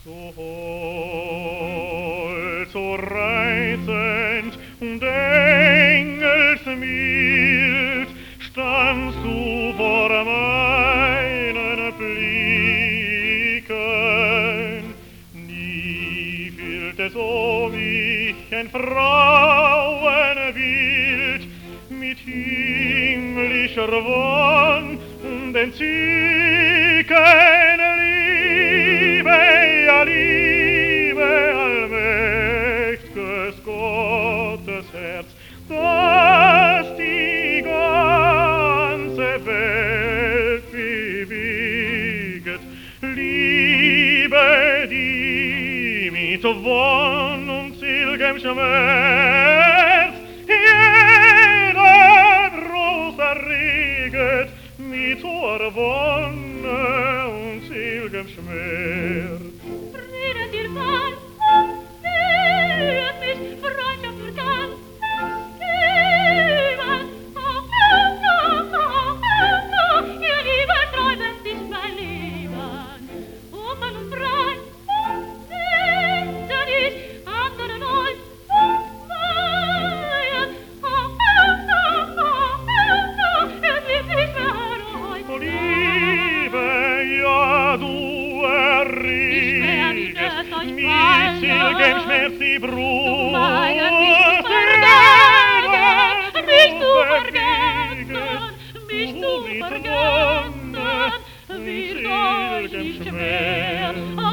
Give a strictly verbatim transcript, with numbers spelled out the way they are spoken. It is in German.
So hold, so reizend und engelsmild standst du vor meinen Blicken. Nie fühlte so mich ein Frauenbild mit himmlischer Wonn und Entzücken. Liebe, ja Liebe, allmächt'ges Gottes Herz, das die ganze Welt beweget. Liebe, die mit Wonn und sel'gem Schmerz jeder Brust erreget, mit hoher Wonne und sel'gem Schmerz. Frieden dir Mann, führt mich Freundschaft für ganz Leben. Oh, oh, oh, oh, oh, ihr Liebe träumet sich mein Leben. Offen und frei, sehte dich anderen euch weihen. Oh, oh, oh, oh, oh, es wird nicht mehr reut. Oh, Liebe, ja, du erregest mit sel'gem Schmerz die Brust. Mich zu vergessen, mich zu vergessen, wird euch nicht schwer.